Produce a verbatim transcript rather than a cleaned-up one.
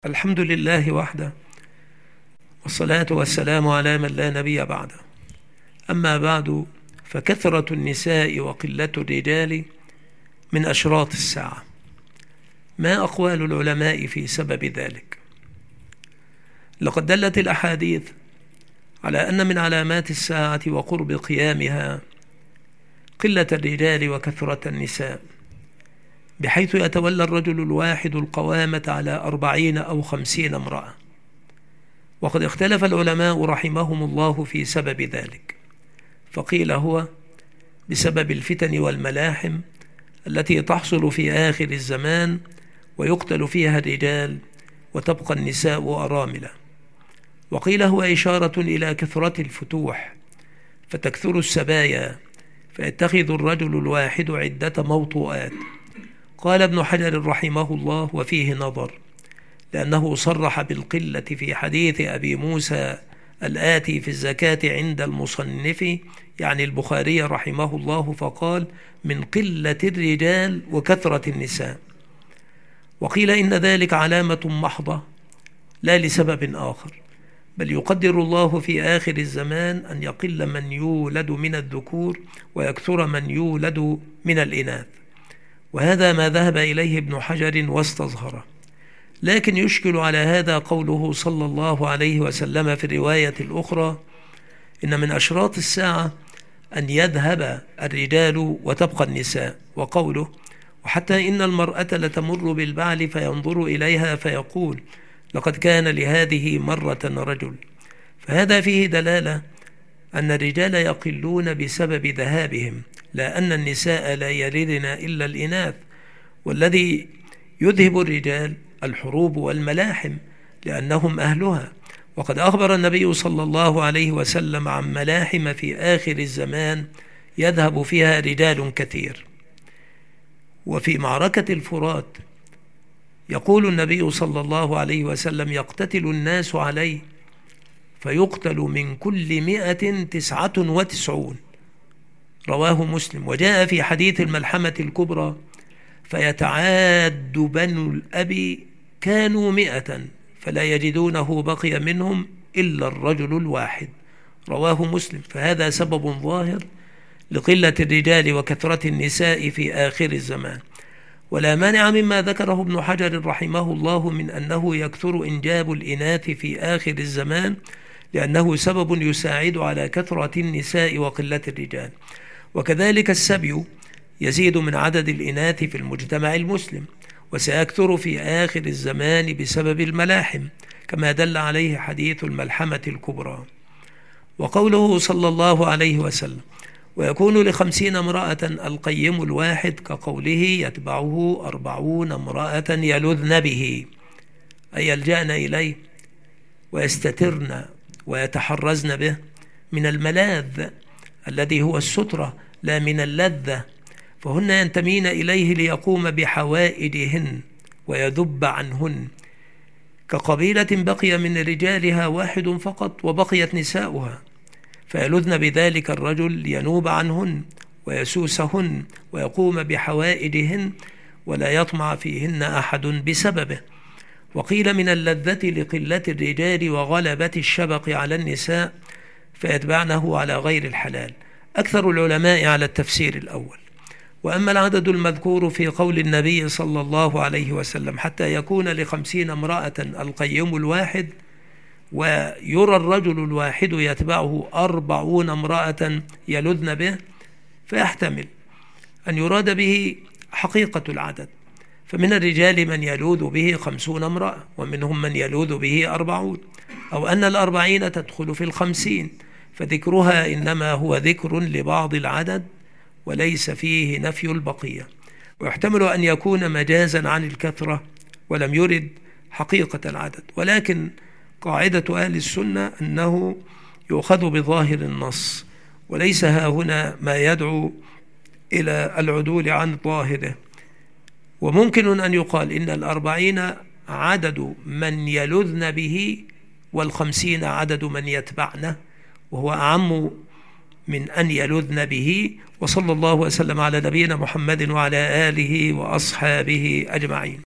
الحمد لله وحده، والصلاة والسلام على من لا نبي بعده. أما بعد، فكثرة النساء وقلة الرجال من أشراط الساعة. ما أقوال العلماء في سبب ذلك؟ لقد دلت الأحاديث على أن من علامات الساعة وقرب قيامها قلة الرجال وكثرة النساء، بحيث يتولى الرجل الواحد القوامة على أربعين أو خمسين امرأة. وقد اختلف العلماء رحمهم الله في سبب ذلك، فقيل هو بسبب الفتن والملاحم التي تحصل في آخر الزمان ويقتل فيها الرجال وتبقى النساء أراملة. وقيل هو إشارة إلى كثرة الفتوح فتكثر السبايا فيتخذ الرجل الواحد عدة موطؤات. قال ابن حجر رحمه الله: وفيه نظر، لأنه صرح بالقلة في حديث أبي موسى الآتي في الزكاة عند المصنف، يعني البخاري رحمه الله، فقال: من قلة الرجال وكثرة النساء. وقيل إن ذلك علامة محضة لا لسبب آخر، بل يقدر الله في آخر الزمان أن يقل من يولد من الذكور ويكثر من يولد من الإناث. وهذا ما ذهب إليه ابن حجر واستظهره. لكن يشكل على هذا قوله صلى الله عليه وسلم في الرواية الأخرى: إن من أشراط الساعة أن يذهب الرجال وتبقى النساء. وقوله: وحتى إن المرأة لتمر بالبعل فينظر إليها فيقول: لقد كان لهذه مرة رجل. فهذا فيه دلالة أن الرجال يقلون بسبب ذهابهم، لا أن النساء لا يلدن إلا الإناث. والذي يذهب الرجال الحروب والملاحم لأنهم أهلها. وقد أخبر النبي صلى الله عليه وسلم عن ملاحم في آخر الزمان يذهب فيها رجال كثير. وفي معركة الفرات يقول النبي صلى الله عليه وسلم: يقتتل الناس عليه فيقتل من كل مئة تسعة وتسعون. رواه مسلم. وجاء في حديث الملحمة الكبرى: فيتعاد بنو الأب كانوا مئة فلا يجدونه بقي منهم إلا الرجل الواحد. رواه مسلم. فهذا سبب ظاهر لقلة الرجال وكثرة النساء في آخر الزمان. ولا مانع مما ذكره ابن حجر رحمه الله من أنه يكثر إنجاب الإناث في آخر الزمان، لأنه سبب يساعد على كثرة النساء وقلة الرجال. وكذلك السبي يزيد من عدد الإناث في المجتمع المسلم، وسيكثر في آخر الزمان بسبب الملاحم، كما دل عليه حديث الملحمة الكبرى. وقوله صلى الله عليه وسلم: ويكون لخمسين امرأة القيم الواحد، كقوله: يتبعه أربعون امرأة يلذن به، أي يلجأن إليه ويستترن ويتحرزن به من الملاذ الذي هو السترة لا من اللذة، فهن ينتمين إليه ليقوم بحوائجهن ويذب عنهن. كقبيلة بقي من رجالها واحد فقط وبقيت نساؤها، فيلذن بذلك الرجل لينوب عنهن ويسوسهن ويقوم بحوائجهن ولا يطمع فيهن أحد بسببه. وقيل من اللذة لقلة الرجال وغلبة الشبق على النساء فيتبعنه على غير الحلال. أكثر العلماء على التفسير الأول. وأما العدد المذكور في قول النبي صلى الله عليه وسلم: حتى يكون لخمسين امرأة القيم الواحد، ويرى الرجل الواحد يتبعه أربعون امرأة يلذن به، فيحتمل أن يراد به حقيقة العدد، فمن الرجال من يلوذ به خمسون امرأة، ومنهم من يلوذ به أربعون، أو أن الأربعين تدخل في الخمسين، فذكرها إنما هو ذكر لبعض العدد وليس فيه نفي البقية. ويحتمل أن يكون مجازا عن الكثرة ولم يرد حقيقة العدد. ولكن قاعدة أهل السنة أنه يؤخذ بظاهر النص، وليس ها هنا ما يدعو إلى العدول عن ظاهره. وممكن أن يقال إن الأربعين عدد من يلذن به، والخمسين عدد من يتبعنه، وهو أعم من أن يلذن به. وصلى الله وسلم على نبينا محمد وعلى آله وأصحابه أجمعين.